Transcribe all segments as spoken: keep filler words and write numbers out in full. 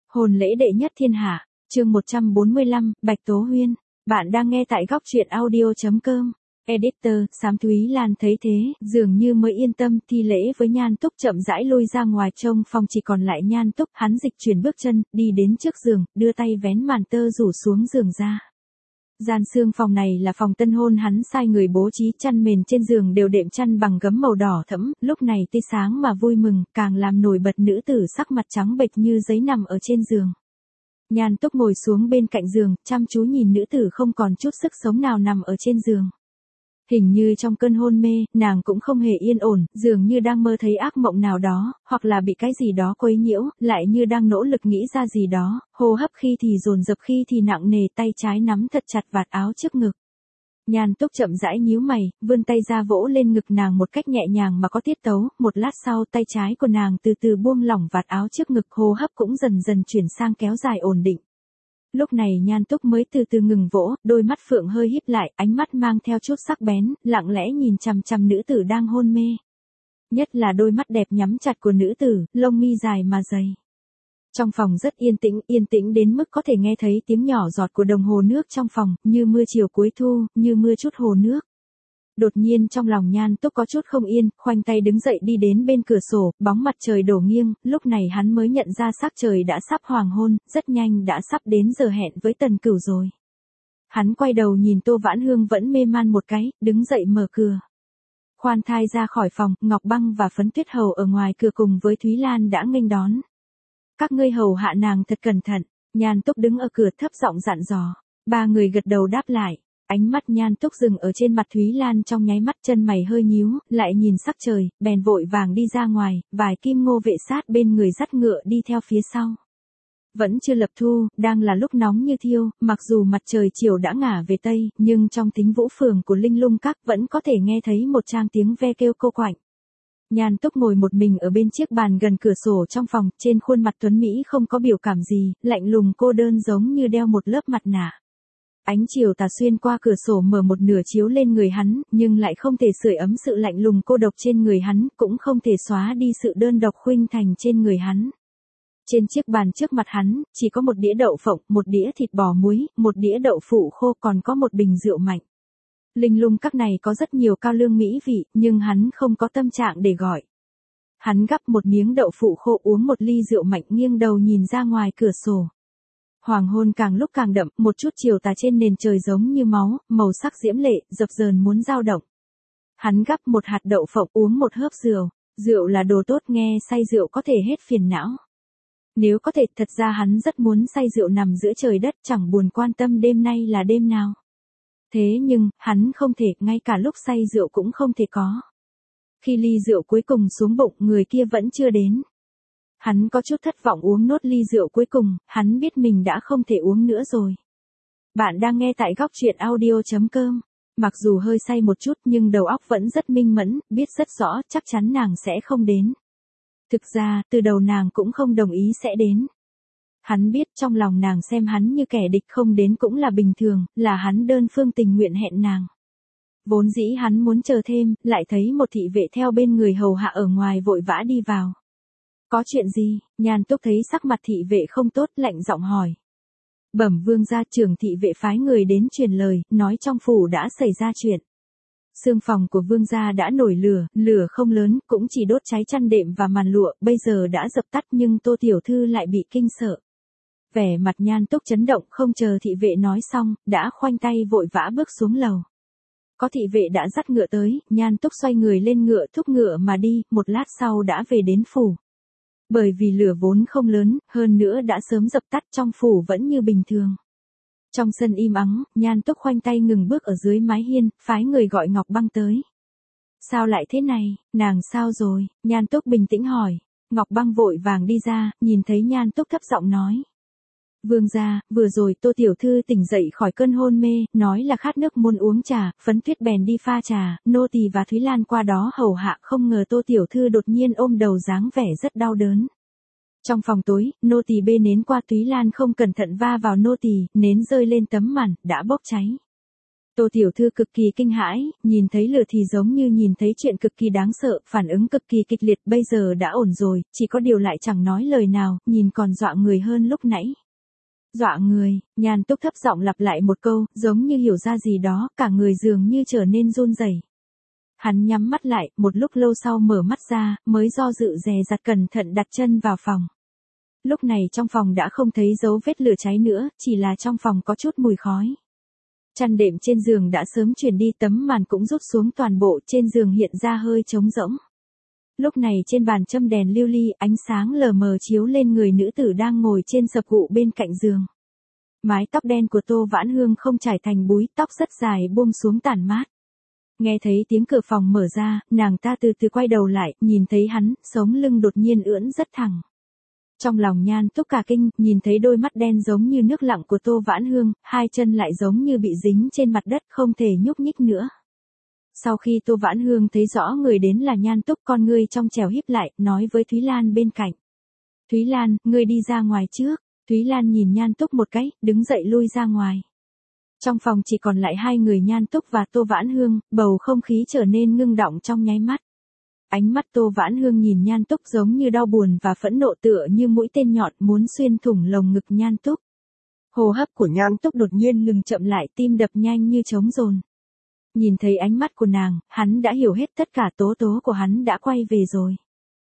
Hôn lễ đệ nhất thiên hạ, chương một trăm bốn mươi lăm, Bạch Tố Huyên. Bạn đang nghe tại góc truyện audio chấm com. Editor, Sám Thúy Lan thấy thế, dường như mới yên tâm thi lễ với Nhan Túc, chậm rãi lui ra ngoài trông phòng chỉ còn lại Nhan Túc, hắn dịch chuyển bước chân, đi đến trước giường, đưa tay vén màn tơ rủ xuống giường ra. Gian xương phòng này là phòng tân hôn, hắn sai người bố trí chăn mền trên giường đều đệm chăn bằng gấm màu đỏ thẫm, lúc này tươi sáng mà vui mừng, càng làm nổi bật nữ tử sắc mặt trắng bệch như giấy nằm ở trên giường. Nhan Túc ngồi xuống bên cạnh giường, chăm chú nhìn nữ tử không còn chút sức sống nào nằm ở trên giường. Hình như trong cơn hôn mê, nàng cũng không hề yên ổn, dường như đang mơ thấy ác mộng nào đó, hoặc là bị cái gì đó quấy nhiễu, lại như đang nỗ lực nghĩ ra gì đó, hô hấp khi thì dồn dập khi thì nặng nề, tay trái nắm thật chặt vạt áo trước ngực. Nhan Túc chậm rãi nhíu mày, vươn tay ra vỗ lên ngực nàng một cách nhẹ nhàng mà có tiết tấu, một lát sau tay trái của nàng từ từ buông lỏng vạt áo trước ngực, hô hấp cũng dần dần chuyển sang kéo dài ổn định. Lúc này Nhan Túc mới từ từ ngừng vỗ, đôi mắt phượng hơi híp lại, ánh mắt mang theo chút sắc bén, lặng lẽ nhìn chằm chằm nữ tử đang hôn mê. Nhất là đôi mắt đẹp nhắm chặt của nữ tử, lông mi dài mà dày. Trong phòng rất yên tĩnh, yên tĩnh đến mức có thể nghe thấy tiếng nhỏ giọt của đồng hồ nước trong phòng, như mưa chiều cuối thu, như mưa chút hồ nước. Đột nhiên trong lòng Nhan Túc có chút không yên, khoanh tay đứng dậy đi đến bên cửa sổ, bóng mặt trời đổ nghiêng, lúc này hắn mới nhận ra sắc trời đã sắp hoàng hôn, rất nhanh đã sắp đến giờ hẹn với Tần Cửu rồi. Hắn quay đầu nhìn Tô Vãn Hương vẫn mê man một cái, đứng dậy mở cửa. Khoan thai ra khỏi phòng, Ngọc Băng và Phấn Tuyết Hầu ở ngoài cửa cùng với Thúy Lan đã nghênh đón. Các ngươi hầu hạ nàng thật cẩn thận. Nhan Túc đứng ở cửa thấp giọng dặn dò. Ba người gật đầu đáp lại. Ánh mắt Nhan Túc dừng ở trên mặt Thúy Lan trong nháy mắt, chân mày hơi nhíu, lại nhìn sắc trời, bèn vội vàng đi ra ngoài, vài kim ngô vệ sát bên người dắt ngựa đi theo phía sau. Vẫn chưa lập thu, đang là lúc nóng như thiêu, mặc dù mặt trời chiều đã ngả về tây, nhưng trong Thính Vũ Phường của Linh Lung Các vẫn có thể nghe thấy một tràng tiếng ve kêu cô quạnh. Nhan Túc ngồi một mình ở bên chiếc bàn gần cửa sổ trong phòng, trên khuôn mặt tuấn mỹ không có biểu cảm gì, lạnh lùng cô đơn giống như đeo một lớp mặt nạ. Ánh chiều tà xuyên qua cửa sổ mở một nửa chiếu lên người hắn, nhưng lại không thể sưởi ấm sự lạnh lùng cô độc trên người hắn, cũng không thể xóa đi sự đơn độc khuynh thành trên người hắn. Trên chiếc bàn trước mặt hắn, chỉ có một đĩa đậu phộng, một đĩa thịt bò muối, một đĩa đậu phụ khô, còn có một bình rượu mạnh. Linh Lung Các này có rất nhiều cao lương mỹ vị, nhưng hắn không có tâm trạng để gọi. Hắn gắp một miếng đậu phụ khô, uống một ly rượu mạnh, nghiêng đầu nhìn ra ngoài cửa sổ. Hoàng hôn càng lúc càng đậm, một chút chiều tà trên nền trời giống như máu, màu sắc diễm lệ, dập dờn muốn dao động. Hắn gắp một hạt đậu phộng, uống một hớp rượu. Rượu là đồ tốt, nghe say rượu có thể hết phiền não. Nếu có thể, thật ra hắn rất muốn say rượu nằm giữa trời đất, chẳng buồn quan tâm đêm nay là đêm nào. Thế nhưng, hắn không thể, ngay cả lúc say rượu cũng không thể có. Khi ly rượu cuối cùng xuống bụng, người kia vẫn chưa đến. Hắn có chút thất vọng uống nốt ly rượu cuối cùng, hắn biết mình đã không thể uống nữa rồi. Bạn đang nghe tại góc truyện audio chấm com. Mặc dù hơi say một chút nhưng đầu óc vẫn rất minh mẫn, biết rất rõ chắc chắn nàng sẽ không đến. Thực ra, từ đầu nàng cũng không đồng ý sẽ đến. Hắn biết trong lòng nàng xem hắn như kẻ địch, không đến cũng là bình thường, là hắn đơn phương tình nguyện hẹn nàng. Vốn dĩ hắn muốn chờ thêm, lại thấy một thị vệ theo bên người hầu hạ ở ngoài vội vã đi vào. Có chuyện gì? Nhan Túc thấy sắc mặt thị vệ không tốt, lạnh giọng hỏi. Bẩm vương gia, trưởng thị vệ phái người đến truyền lời, nói trong phủ đã xảy ra chuyện. Sương phòng của vương gia đã nổi lửa, lửa không lớn, cũng chỉ đốt cháy chăn đệm và màn lụa, bây giờ đã dập tắt nhưng Tô tiểu thư lại bị kinh sợ. Vẻ mặt Nhan Túc chấn động, không chờ thị vệ nói xong, đã khoanh tay vội vã bước xuống lầu. Có thị vệ đã dắt ngựa tới, Nhan Túc xoay người lên ngựa, thúc ngựa mà đi, một lát sau đã về đến phủ. Bởi vì lửa vốn không lớn, hơn nữa đã sớm dập tắt, trong phủ vẫn như bình thường. Trong sân im ắng, Nhan Túc khoanh tay ngừng bước ở dưới mái hiên, phái người gọi Ngọc Băng tới. Sao lại thế này, nàng sao rồi? Nhan Túc bình tĩnh hỏi. Ngọc Băng vội vàng đi ra, nhìn thấy Nhan Túc thấp giọng nói. Vương gia, vừa rồi Tô tiểu thư tỉnh dậy khỏi cơn hôn mê, nói là khát nước muốn uống trà, Phấn Tuyết bèn đi pha trà, nô tỳ và Thúy Lan qua đó hầu hạ, không ngờ Tô tiểu thư đột nhiên ôm đầu dáng vẻ rất đau đớn. Trong phòng tối, nô tỳ bê nến qua, Thúy Lan không cẩn thận va vào nô tỳ, nến rơi lên tấm màn, đã bốc cháy. Tô tiểu thư cực kỳ kinh hãi, nhìn thấy lửa thì giống như nhìn thấy chuyện cực kỳ đáng sợ, phản ứng cực kỳ kịch liệt, bây giờ đã ổn rồi, chỉ có điều lại chẳng nói lời nào, nhìn còn dọa người hơn lúc nãy. Dọa người, Nhan Túc thấp giọng lặp lại một câu, giống như hiểu ra gì đó, cả người dường như trở nên run rẩy. Hắn nhắm mắt lại, một lúc lâu sau mở mắt ra, mới do dự dè dặt cẩn thận đặt chân vào phòng. Lúc này trong phòng đã không thấy dấu vết lửa cháy nữa, chỉ là trong phòng có chút mùi khói. Chăn đệm trên giường đã sớm chuyển đi, tấm màn cũng rút xuống toàn bộ, trên giường hiện ra hơi trống rỗng. Lúc này trên bàn châm đèn lưu ly, ánh sáng lờ mờ chiếu lên người nữ tử đang ngồi trên sập gụ bên cạnh giường. Mái tóc đen của Tô Vãn Hương không trải thành búi, tóc rất dài buông xuống tản mát. Nghe thấy tiếng cửa phòng mở ra, nàng ta từ từ quay đầu lại, nhìn thấy hắn, sống lưng đột nhiên ưỡn rất thẳng. Trong lòng Nhan Túc cả kinh, nhìn thấy đôi mắt đen giống như nước lặng của Tô Vãn Hương, hai chân lại giống như bị dính trên mặt đất, không thể nhúc nhích nữa. Sau khi Tô Vãn Hương thấy rõ người đến là Nhan Túc, con ngươi trong trẻo híp lại, nói với Thúy Lan bên cạnh. Thúy Lan, ngươi đi ra ngoài trước. Thúy Lan nhìn Nhan Túc một cái, đứng dậy lui ra ngoài. Trong phòng chỉ còn lại hai người Nhan Túc và Tô Vãn Hương, bầu không khí trở nên ngưng đọng trong nháy mắt. Ánh mắt Tô Vãn Hương nhìn Nhan Túc giống như đau buồn và phẫn nộ, tựa như mũi tên nhọn muốn xuyên thủng lồng ngực Nhan Túc. Hô hấp của Nhan Túc đột nhiên ngừng chậm lại, tim đập nhanh như trống dồn. Nhìn thấy ánh mắt của nàng, hắn đã hiểu hết tất cả, tố tố của hắn đã quay về rồi.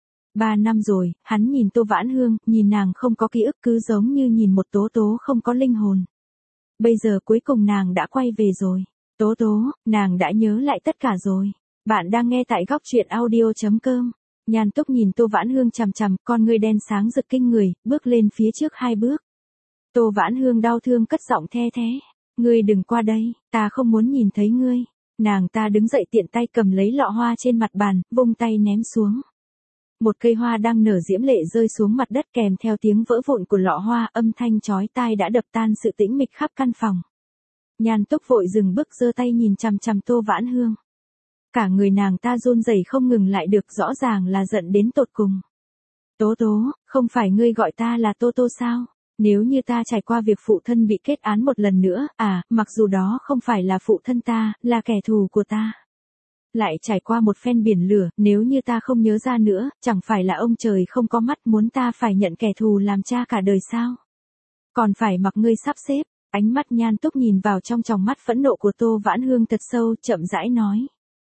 Ba năm rồi, hắn nhìn Tô Vãn Hương, nhìn nàng không có ký ức, cứ giống như nhìn một tố tố không có linh hồn. Bây giờ cuối cùng nàng đã quay về rồi. Tố tố, nàng đã nhớ lại tất cả rồi. Bạn đang nghe tại góc truyện audio chấm com. Nhan Túc nhìn Tô Vãn Hương chằm chằm, con ngươi đen sáng rực kinh người, bước lên phía trước hai bước. Tô Vãn Hương đau thương cất giọng the thé. Ngươi đừng qua đây, ta không muốn nhìn thấy ngươi. Nàng ta đứng dậy tiện tay cầm lấy lọ hoa trên mặt bàn, vung tay ném xuống. Một cây hoa đang nở diễm lệ rơi xuống mặt đất, kèm theo tiếng vỡ vụn của lọ hoa, âm thanh chói tai đã đập tan sự tĩnh mịch khắp căn phòng. Nhan Túc vội dừng bước, giơ tay nhìn chằm chằm Tô Vãn Hương. Cả người nàng ta run rẩy không ngừng lại được, rõ ràng là giận đến tột cùng. Tố tố, không phải ngươi gọi ta là Tô Tô sao? Nếu như ta trải qua việc phụ thân bị kết án một lần nữa, à, mặc dù đó không phải là phụ thân ta, là kẻ thù của ta. Lại trải qua một phen biển lửa, nếu như ta không nhớ ra nữa, chẳng phải là ông trời không có mắt muốn ta phải nhận kẻ thù làm cha cả đời sao? Còn phải mặc ngươi sắp xếp. Ánh mắt Nhan Túc nhìn vào trong tròng mắt phẫn nộ của Tô Vãn Hương thật sâu, chậm rãi nói.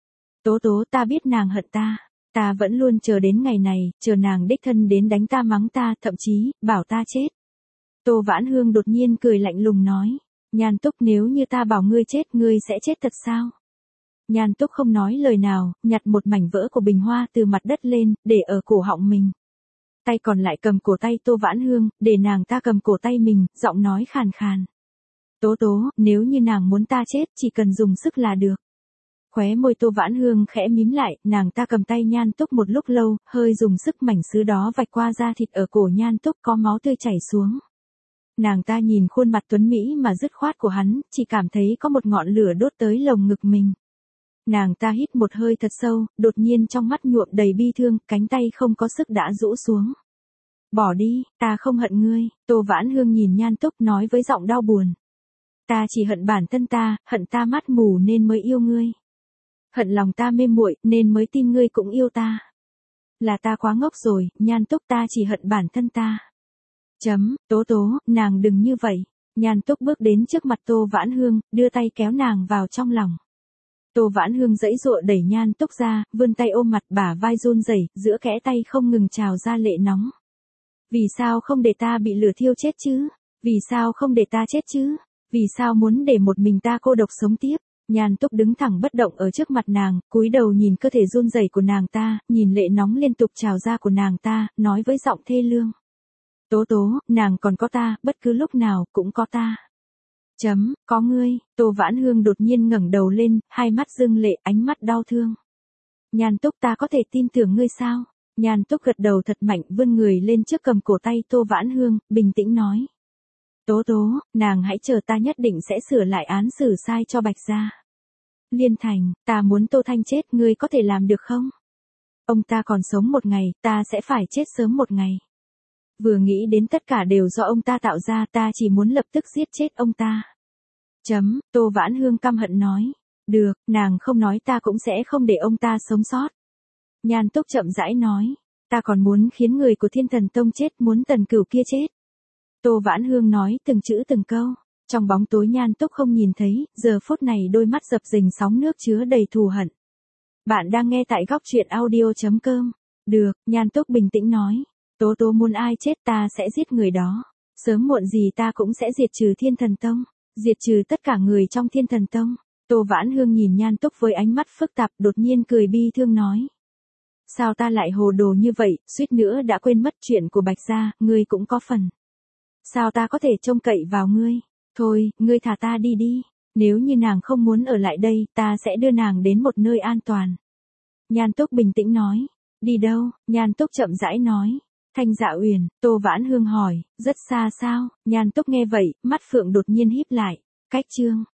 Tố tố, ta biết nàng hận ta. Ta vẫn luôn chờ đến ngày này, chờ nàng đích thân đến đánh ta mắng ta, thậm chí, bảo ta chết. Tô Vãn Hương đột nhiên cười lạnh lùng nói. Nhan Túc, nếu như ta bảo ngươi chết, ngươi sẽ chết thật sao? Nhan Túc không nói lời nào, nhặt một mảnh vỡ của bình hoa từ mặt đất lên, để ở cổ họng mình. Tay còn lại cầm cổ tay Tô Vãn Hương, để nàng ta cầm cổ tay mình, giọng nói khàn khàn. Tố tố, nếu như nàng muốn ta chết, chỉ cần dùng sức là được. Khóe môi Tô Vãn Hương khẽ mím lại, nàng ta cầm tay Nhan Túc một lúc lâu, hơi dùng sức, mảnh sứ đó vạch qua da thịt ở cổ Nhan Túc, có máu tươi chảy xuống. Nàng ta nhìn khuôn mặt tuấn mỹ mà dứt khoát của hắn, chỉ cảm thấy có một ngọn lửa đốt tới lồng ngực mình. Nàng ta hít một hơi thật sâu, đột nhiên trong mắt nhuộm đầy bi thương, cánh tay không có sức đã rũ xuống. Bỏ đi, ta không hận ngươi. Tô Vãn Hương nhìn Nhan Túc nói với giọng đau buồn. Ta chỉ hận bản thân ta, hận ta mắt mù nên mới yêu ngươi. Hận lòng ta mê muội nên mới tin ngươi cũng yêu ta. Là ta quá ngốc rồi, Nhan Túc, ta chỉ hận bản thân ta. Chấm, tố tố, nàng đừng như vậy. Nhan Túc bước đến trước mặt Tô Vãn Hương, đưa tay kéo nàng vào trong lòng. Tô Vãn Hương giãy giụa đẩy Nhan Túc ra, vươn tay ôm mặt, bả vai run rẩy, giữa kẽ tay không ngừng trào ra lệ nóng. Vì sao không để ta bị lửa thiêu chết chứ? Vì sao không để ta chết chứ? Vì sao muốn để một mình ta cô độc sống tiếp? Nhan Túc đứng thẳng bất động ở trước mặt nàng, cúi đầu nhìn cơ thể run rẩy của nàng ta, nhìn lệ nóng liên tục trào ra của nàng ta, nói với giọng thê lương. Tố tố, nàng còn có ta, bất cứ lúc nào, cũng có ta. Chấm, có ngươi. Tô Vãn Hương đột nhiên ngẩng đầu lên, hai mắt rưng lệ, ánh mắt đau thương. Nhan Túc, ta có thể tin tưởng ngươi sao? Nhan Túc gật đầu thật mạnh, vươn người lên trước cầm cổ tay Tô Vãn Hương, bình tĩnh nói. Tố tố, nàng hãy chờ, ta nhất định sẽ sửa lại án xử sai cho Bạch gia. Liên Thành, ta muốn Tô Thanh chết, ngươi có thể làm được không? Ông ta còn sống một ngày, ta sẽ phải chết sớm một ngày. Vừa nghĩ đến tất cả đều do ông ta tạo ra, ta chỉ muốn lập tức giết chết ông ta. Chấm, Tô Vãn Hương căm hận nói. Được, nàng không nói ta cũng sẽ không để ông ta sống sót. Nhan Túc chậm rãi nói. Ta còn muốn khiến người của Thiên Thần Tông chết, muốn Tần Cửu kia chết. Tô Vãn Hương nói từng chữ từng câu. Trong bóng tối Nhan Túc không nhìn thấy, giờ phút này đôi mắt dập dềnh sóng nước chứa đầy thù hận. Bạn đang nghe tại góc truyện audio.com. Được, Nhan Túc bình tĩnh nói. Tố Tố muốn ai chết ta sẽ giết người đó. Sớm muộn gì ta cũng sẽ diệt trừ Thiên Thần Tông. Diệt trừ tất cả người trong Thiên Thần Tông. Tô Vãn Hương nhìn Nhan Túc với ánh mắt phức tạp, đột nhiên cười bi thương nói. Sao ta lại hồ đồ như vậy, suýt nữa đã quên mất chuyện của Bạch Gia, ngươi cũng có phần. Sao ta có thể trông cậy vào ngươi? Thôi, ngươi thả ta đi đi. Nếu như nàng không muốn ở lại đây, ta sẽ đưa nàng đến một nơi an toàn. Nhan Túc bình tĩnh nói. Đi đâu? Nhan Túc chậm rãi nói. Thanh Dạ Uyển. Tô Vãn Hương hỏi. Rất xa sao? Nhan Túc nghe vậy, mắt phượng đột nhiên híp lại. Cách chương.